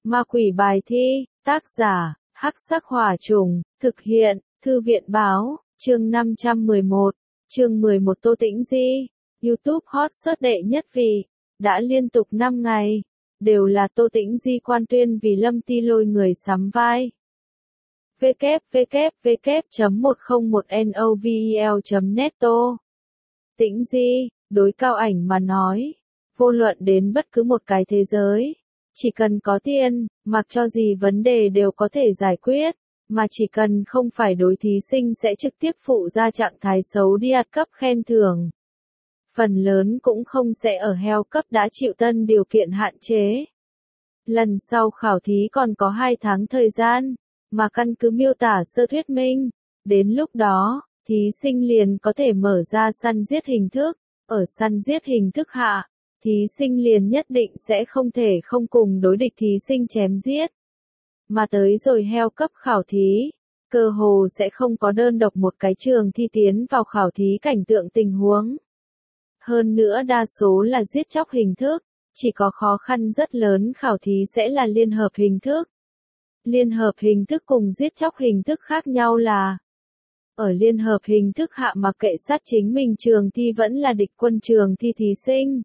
Ma quỷ bài thi, tác giả, Hắc Sắc Hỏa Trùng, thực hiện, Thư viện báo, chương 511, chương 11 Tô Tĩnh Di, YouTube hot search đệ nhất vì, đã liên tục 5 ngày, đều là Tô Tĩnh Di quan tuyên vì Lâm Ti Lôi người sắm vai. www.101novel.net Tô Tĩnh Di, đối Cao Ảnh mà nói, vô luận đến bất cứ một cái thế giới, chỉ cần có tiền, mặc cho gì vấn đề đều có thể giải quyết, mà chỉ cần không phải đối thí sinh sẽ trực tiếp phụ ra trạng thái xấu đi ạt cấp khen thưởng. Phần lớn cũng không sẽ ở heo cấp đã chịu tân điều kiện hạn chế. Lần sau khảo thí còn có 2 tháng thời gian, mà căn cứ miêu tả sơ thuyết minh, đến lúc đó, thí sinh liền có thể mở ra săn giết hình thức, ở săn giết hình thức hạ, thí sinh liền nhất định sẽ không thể không cùng đối địch thí sinh chém giết. Mà tới rồi heo cấp khảo thí, cơ hồ sẽ không có đơn độc một cái trường thi tiến vào khảo thí cảnh tượng tình huống. Hơn nữa đa số là giết chóc hình thức, chỉ có khó khăn rất lớn khảo thí sẽ là liên hợp hình thức. Liên hợp hình thức cùng giết chóc hình thức khác nhau là, ở liên hợp hình thức hạ mặc kệ sát chính mình trường thi vẫn là địch quân trường thi thí sinh,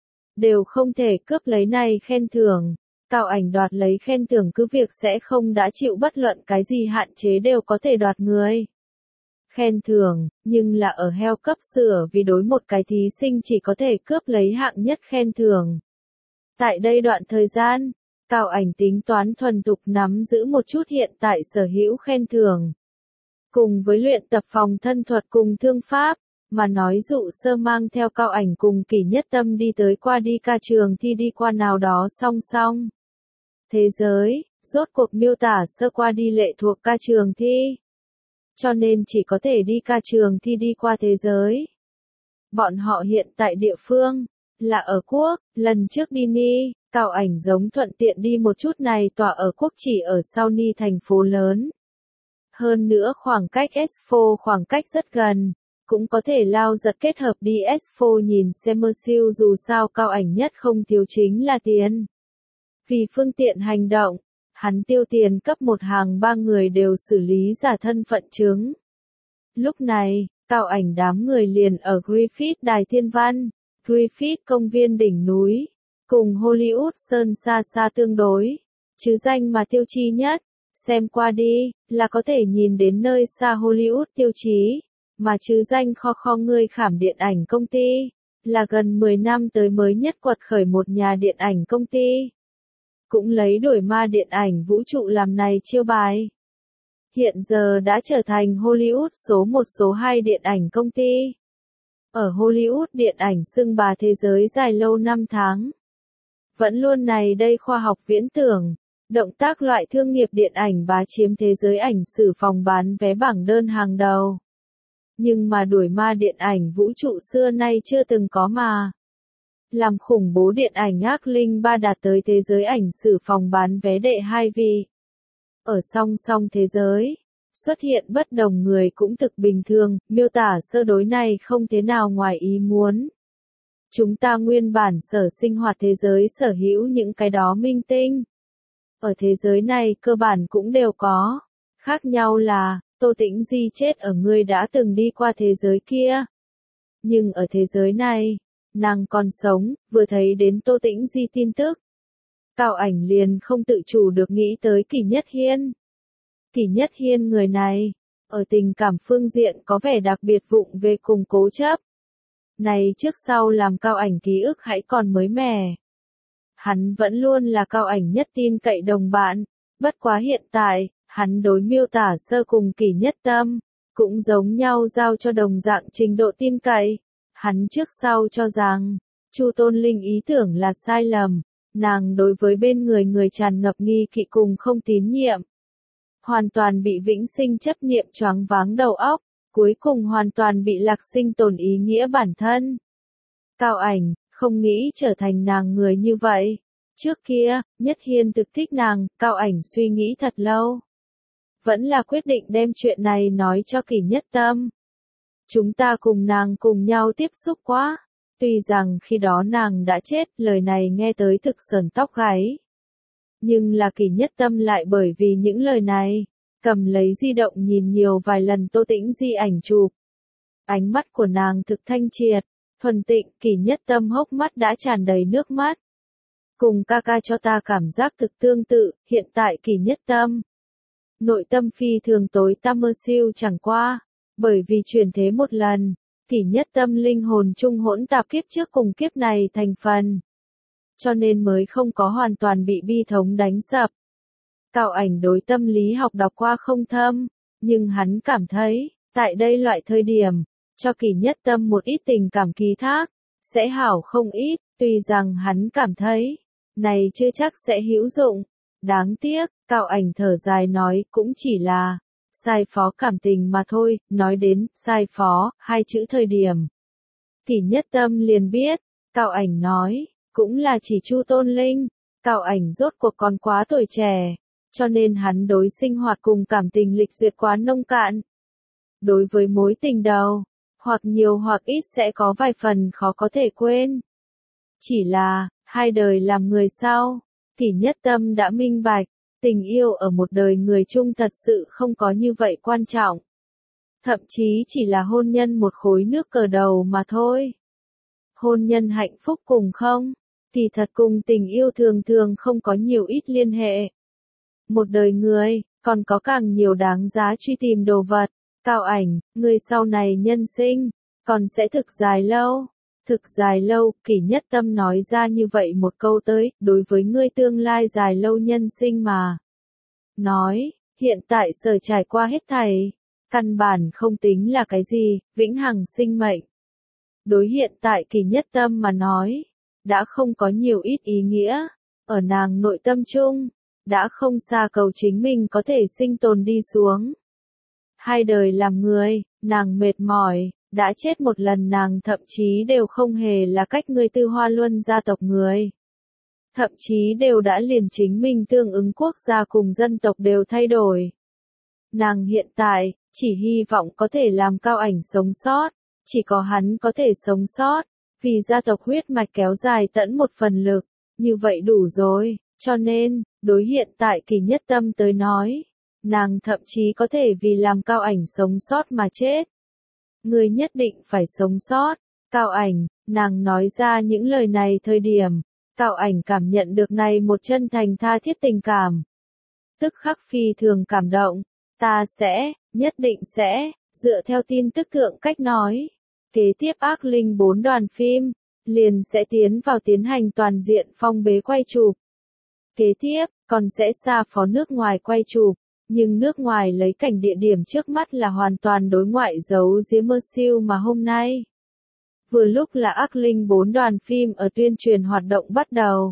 đều không thể cướp lấy này khen thưởng. Cao Ảnh đoạt lấy khen thưởng cứ việc sẽ không đã chịu bất luận cái gì hạn chế đều có thể đoạt người khen thưởng, nhưng là ở heo cấp sửa vì đối một cái thí sinh chỉ có thể cướp lấy hạng nhất khen thưởng. Tại đây đoạn thời gian, Cao Ảnh tính toán thuần thục nắm giữ một chút hiện tại sở hữu khen thưởng. Cùng với luyện tập phòng thân thuật cùng thương pháp, mà nói dụ sơ mang theo Cao Ảnh cùng Kỷ Nhất Tâm đi tới qua đi ca trường thi đi qua nào đó song song. Thế giới, rốt cuộc miêu tả sơ qua đi lệ thuộc ca trường thi. Cho nên chỉ có thể đi ca trường thi đi qua thế giới. Bọn họ hiện tại địa phương, là ở quốc, lần trước đi Ni, Cao Ảnh giống thuận tiện đi một chút này tỏa ở quốc chỉ ở sau Ni thành phố lớn. Hơn nữa khoảng cách Expo khoảng cách rất gần, cũng có thể lao giật kết hợp đi Expo nhìn xem mơ siêu dù sao Cao Ảnh nhất không thiếu chính là tiền. Vì phương tiện hành động, hắn tiêu tiền cấp một hàng 3 người đều xử lý giả thân phận chứng. Lúc này, Cao Ảnh đám người liền ở Griffith Đài Thiên Văn, Griffith công viên đỉnh núi, cùng Hollywood Sơn xa xa tương đối, chứ danh mà tiêu chí nhất, xem qua đi, là có thể nhìn đến nơi xa Hollywood tiêu chí, mà chứ danh kho người khảm điện ảnh công ty, là gần 10 năm tới mới nhất quật khởi một nhà điện ảnh công ty. Cũng lấy đổi ma điện ảnh vũ trụ làm này chiêu bài. Hiện giờ đã trở thành Hollywood số 1 số 2 điện ảnh công ty. Ở Hollywood điện ảnh xưng bà thế giới dài lâu 5 tháng. Vẫn luôn này đây khoa học viễn tưởng, động tác loại thương nghiệp điện ảnh bá chiếm thế giới ảnh sử phòng bán vé bảng đơn hàng đầu. Nhưng mà đuổi ma điện ảnh vũ trụ xưa nay chưa từng có mà. Làm khủng bố điện ảnh ác linh 3 đạt tới thế giới ảnh sử phòng bán vé đệ 2 vị. Ở song song thế giới, xuất hiện bất đồng người cũng thực bình thường, miêu tả sơ đối này không thế nào ngoài ý muốn. Chúng ta nguyên bản sở sinh hoạt thế giới sở hữu những cái đó minh tinh. Ở thế giới này cơ bản cũng đều có. Khác nhau là, Tô Tĩnh Di chết ở người đã từng đi qua thế giới kia. Nhưng ở thế giới này, nàng còn sống, vừa thấy đến Tô Tĩnh Di tin tức. Cao Ảnh liền không tự chủ được nghĩ tới Kỷ Nhất Hiên. Kỷ Nhất Hiên người này, ở tình cảm phương diện có vẻ đặc biệt vụng về cùng cố chấp. Này trước sau làm Cao Ảnh ký ức hãy còn mới mẻ. Hắn vẫn luôn là Cao Ảnh nhất tin cậy đồng bạn, bất quá hiện tại, hắn đối miêu tả sơ cùng Kỷ Nhất Tâm, cũng giống nhau giao cho đồng dạng trình độ tin cậy. Hắn trước sau cho rằng, Chu Tôn Linh ý tưởng là sai lầm, nàng đối với bên người tràn ngập nghi kỵ cùng không tín nhiệm. Hoàn toàn bị vĩnh sinh chấp niệm choáng váng đầu óc, cuối cùng hoàn toàn bị lạc sinh tồn ý nghĩa bản thân. Cao Ảnh, không nghĩ trở thành nàng người như vậy. Trước kia, Nhất Hiên thực thích nàng, Cao Ảnh suy nghĩ thật lâu. Vẫn là quyết định đem chuyện này nói cho Kỷ Nhất Tâm. Chúng ta cùng nàng cùng nhau tiếp xúc quá. Tuy rằng khi đó nàng đã chết, lời này nghe tới thực sởn tóc gáy. Nhưng là Kỷ Nhất Tâm lại bởi vì những lời này, cầm lấy di động nhìn nhiều vài lần Tô Tĩnh Di ảnh chụp. Ánh mắt của nàng thực thanh triệt, thuần tịnh, Kỷ Nhất Tâm hốc mắt đã tràn đầy nước mắt. Cùng ca ca cho ta cảm giác thực tương tự, hiện tại Kỷ Nhất Tâm. Nội tâm phi thường tối tăm mơ siêu chẳng qua, bởi vì chuyển thế một lần, Kỷ Nhất Tâm linh hồn chung hỗn tạp kiếp trước cùng kiếp này thành phần. Cho nên mới không có hoàn toàn bị bi thống đánh sập. Cao Ảnh đối tâm lý học đọc qua không thâm, nhưng hắn cảm thấy, tại đây loại thời điểm, cho Kỷ Nhất Tâm một ít tình cảm ký thác, sẽ hảo không ít, tuy rằng hắn cảm thấy, này chưa chắc sẽ hữu dụng. Đáng tiếc, Cao Ảnh thở dài nói cũng chỉ là, sai phó cảm tình mà thôi, nói đến, sai phó, hai chữ thời điểm. Kỷ Nhất Tâm liền biết, Cao Ảnh nói, cũng là chỉ Chu Tôn Linh, Cao Ảnh rốt cuộc còn quá tuổi trẻ, cho nên hắn đối sinh hoạt cùng cảm tình lịch duyệt quá nông cạn. Đối với mối tình đầu, hoặc nhiều hoặc ít sẽ có vài phần khó có thể quên. Chỉ là, hai đời làm người sau, Kỷ Nhất Tâm đã minh bạch, tình yêu ở một đời người chung thật sự không có như vậy quan trọng. Thậm chí chỉ là hôn nhân một khối nước cờ đầu mà thôi. Hôn nhân hạnh phúc cùng không, thì thật cùng tình yêu thường thường không có nhiều ít liên hệ. Một đời người, còn có càng nhiều đáng giá truy tìm đồ vật. Cao Ảnh, người sau này nhân sinh, còn sẽ thực dài lâu. Thực dài lâu, Kỷ Nhất Tâm nói ra như vậy một câu tới, đối với ngươi tương lai dài lâu nhân sinh mà. Nói, hiện tại sở trải qua hết thảy, căn bản không tính là cái gì, vĩnh hằng sinh mệnh. Đối hiện tại Kỷ Nhất Tâm mà nói, đã không có nhiều ít ý nghĩa, ở nàng nội tâm chung, đã không xa cầu chính mình có thể sinh tồn đi xuống. Hai đời làm người, nàng mệt mỏi, đã chết một lần nàng thậm chí đều không hề là cách người Tư Hoa Luân gia tộc người. Thậm chí đều đã liền chính mình tương ứng quốc gia cùng dân tộc đều thay đổi. Nàng hiện tại, chỉ hy vọng có thể làm Cao Ảnh sống sót, chỉ có hắn có thể sống sót, vì gia tộc huyết mạch kéo dài tận một phần lực, như vậy đủ rồi, cho nên, đối hiện tại Kỷ Nhất Tâm tới nói, nàng thậm chí có thể vì làm Cao Ảnh sống sót mà chết. Người nhất định phải sống sót, Cao Ảnh, nàng nói ra những lời này thời điểm, Cao Ảnh cảm nhận được này một chân thành tha thiết tình cảm. Tức khắc phi thường cảm động, ta sẽ, nhất định sẽ, dựa theo tin tức thượng cách nói. Kế tiếp Ác Linh 4 đoàn phim, liền sẽ tiến vào tiến hành toàn diện phong bế quay chụp. Kế tiếp, còn sẽ xa phó nước ngoài quay chụp, nhưng nước ngoài lấy cảnh địa điểm trước mắt là hoàn toàn đối ngoại giấu giếm mơ siêu mà hôm nay. Vừa lúc là Ác Linh 4 đoàn phim ở tuyên truyền hoạt động bắt đầu.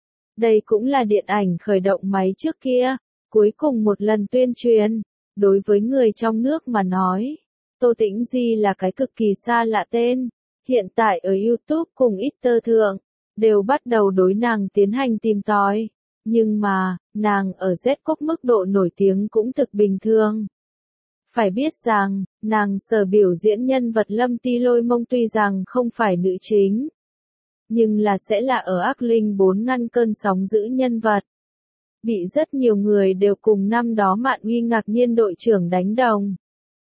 Đây cũng là điện ảnh khởi động máy trước kia, cuối cùng một lần tuyên truyền, đối với người trong nước mà nói. Tô Tĩnh Di là cái cực kỳ xa lạ tên, hiện tại ở YouTube cùng Twitter thượng, đều bắt đầu đối nàng tiến hành tìm tòi, nhưng mà, nàng ở Z Quốc mức độ nổi tiếng cũng thực bình thường. Phải biết rằng, nàng sở biểu diễn nhân vật Lâm Ti Lôi Mông tuy rằng không phải nữ chính, nhưng là sẽ là ở Ác Linh 4 ngăn cơn sóng dữ nhân vật. Bị rất nhiều người đều cùng năm đó Mạn Uy ngạc nhiên đội trưởng đánh đồng.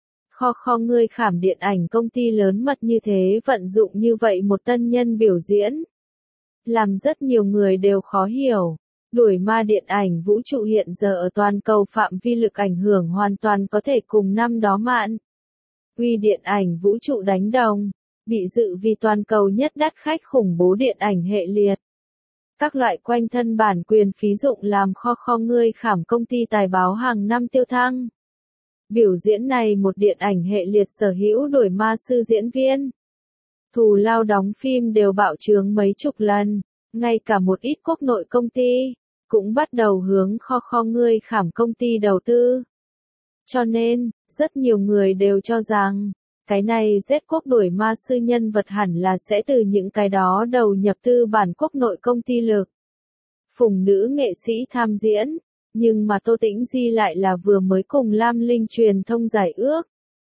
Kho ngươi khảm điện ảnh công ty lớn mật như thế vận dụng như vậy một tân nhân biểu diễn. Làm rất nhiều người đều khó hiểu. Đuổi ma điện ảnh vũ trụ hiện giờ ở toàn cầu phạm vi lực ảnh hưởng hoàn toàn có thể cùng năm đó Mạn Uy điện ảnh vũ trụ đánh đồng. Bị dự vì toàn cầu nhất đắt khách khủng bố điện ảnh hệ liệt. Các loại quanh thân bản quyền phí dụng làm kho ngươi khảm công ty tài báo hàng năm tiêu thăng. Biểu diễn này một điện ảnh hệ liệt sở hữu đuổi ma sư diễn viên. Thù lao đóng phim đều bạo trướng mấy chục lần, ngay cả một ít quốc nội công ty, cũng bắt đầu hướng kho ngươi khảm công ty đầu tư. Cho nên, rất nhiều người đều cho rằng, cái này Z Quốc đuổi ma sư nhân vật hẳn là sẽ từ những cái đó đầu nhập tư bản quốc nội công ty lực. Phùng nữ nghệ sĩ tham diễn, nhưng mà Tô Tĩnh Di lại là vừa mới cùng Lam Linh truyền thông giải ước.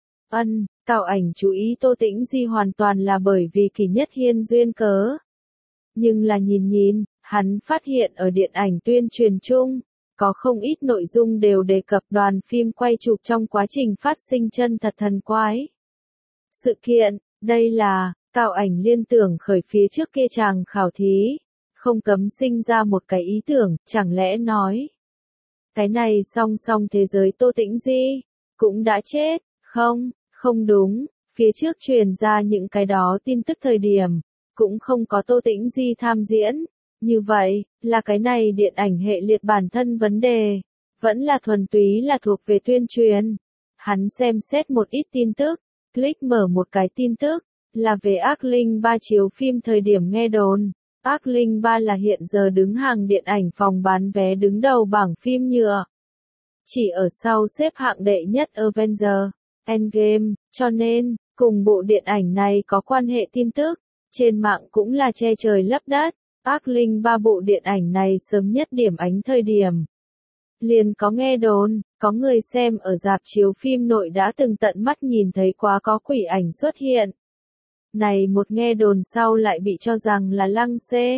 Cao Ảnh chú ý Tô Tĩnh Di hoàn toàn là bởi vì Kỷ Nhất Hiên duyên cớ. Nhưng là nhìn, Hắn phát hiện ở điện ảnh tuyên truyền chung, có không ít nội dung đều đề cập đoàn phim quay chụp trong quá trình phát sinh chân thật thần quái. Sự kiện, đây là, Cao Ảnh liên tưởng khởi phía trước kia chàng khảo thí, không cấm sinh ra một cái ý tưởng, chẳng lẽ nói. Cái này song song thế giới Tô Tĩnh Di, cũng đã chết, không, không đúng, phía trước truyền ra những cái đó tin tức thời điểm, cũng không có Tô Tĩnh Di tham diễn. Như vậy, là cái này điện ảnh hệ liệt bản thân vấn đề, vẫn là thuần túy là thuộc về tuyên truyền. Hắn xem xét một ít tin tức, click mở một cái tin tức, là về Ác Linh 3 chiếu phim thời điểm nghe đồn. Ác Linh 3 là hiện giờ đứng hàng điện ảnh phòng bán vé đứng đầu bảng phim nhựa. Chỉ ở sau xếp hạng đệ nhất Avengers Endgame, cho nên, cùng bộ điện ảnh này có quan hệ tin tức, trên mạng cũng là che trời lấp đất. Ác Linh 3 bộ điện ảnh này sớm nhất điểm ánh thời điểm. Liền có nghe đồn, có người xem ở rạp chiếu phim nội đã từng tận mắt nhìn thấy quá có quỷ ảnh xuất hiện. Này một nghe đồn sau lại bị cho rằng là lăng xê.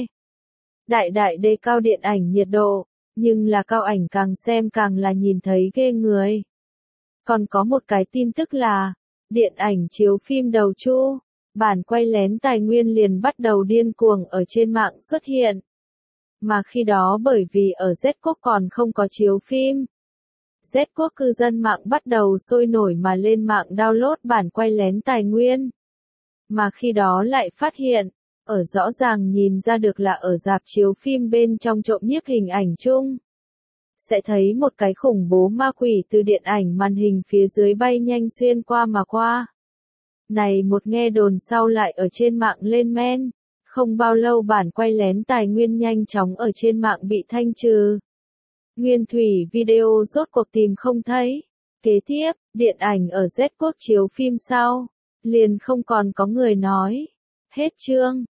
Đại đề cao điện ảnh nhiệt độ, nhưng là Cao Ảnh càng xem càng là nhìn thấy ghê người. Còn có một cái tin tức là, điện ảnh chiếu phim đầu chu, bản quay lén tài nguyên liền bắt đầu điên cuồng ở trên mạng xuất hiện. Mà khi đó bởi vì ở Z quốc còn không có chiếu phim. Z quốc cư dân mạng bắt đầu sôi nổi mà lên mạng download bản quay lén tài nguyên. Mà khi đó lại phát hiện, ở rõ ràng nhìn ra được là ở rạp chiếu phim bên trong trộm nhiếp hình ảnh chung. Sẽ thấy một cái khủng bố ma quỷ từ điện ảnh màn hình phía dưới bay nhanh xuyên qua mà qua. Này một nghe đồn sau lại ở trên mạng lên men, không bao lâu bản quay lén tài nguyên nhanh chóng ở trên mạng bị thanh trừ. Nguyên thủy video rốt cuộc tìm không thấy. Kế tiếp, điện ảnh ở Z quốc chiếu phim sau, liền không còn có người nói. Hết chương.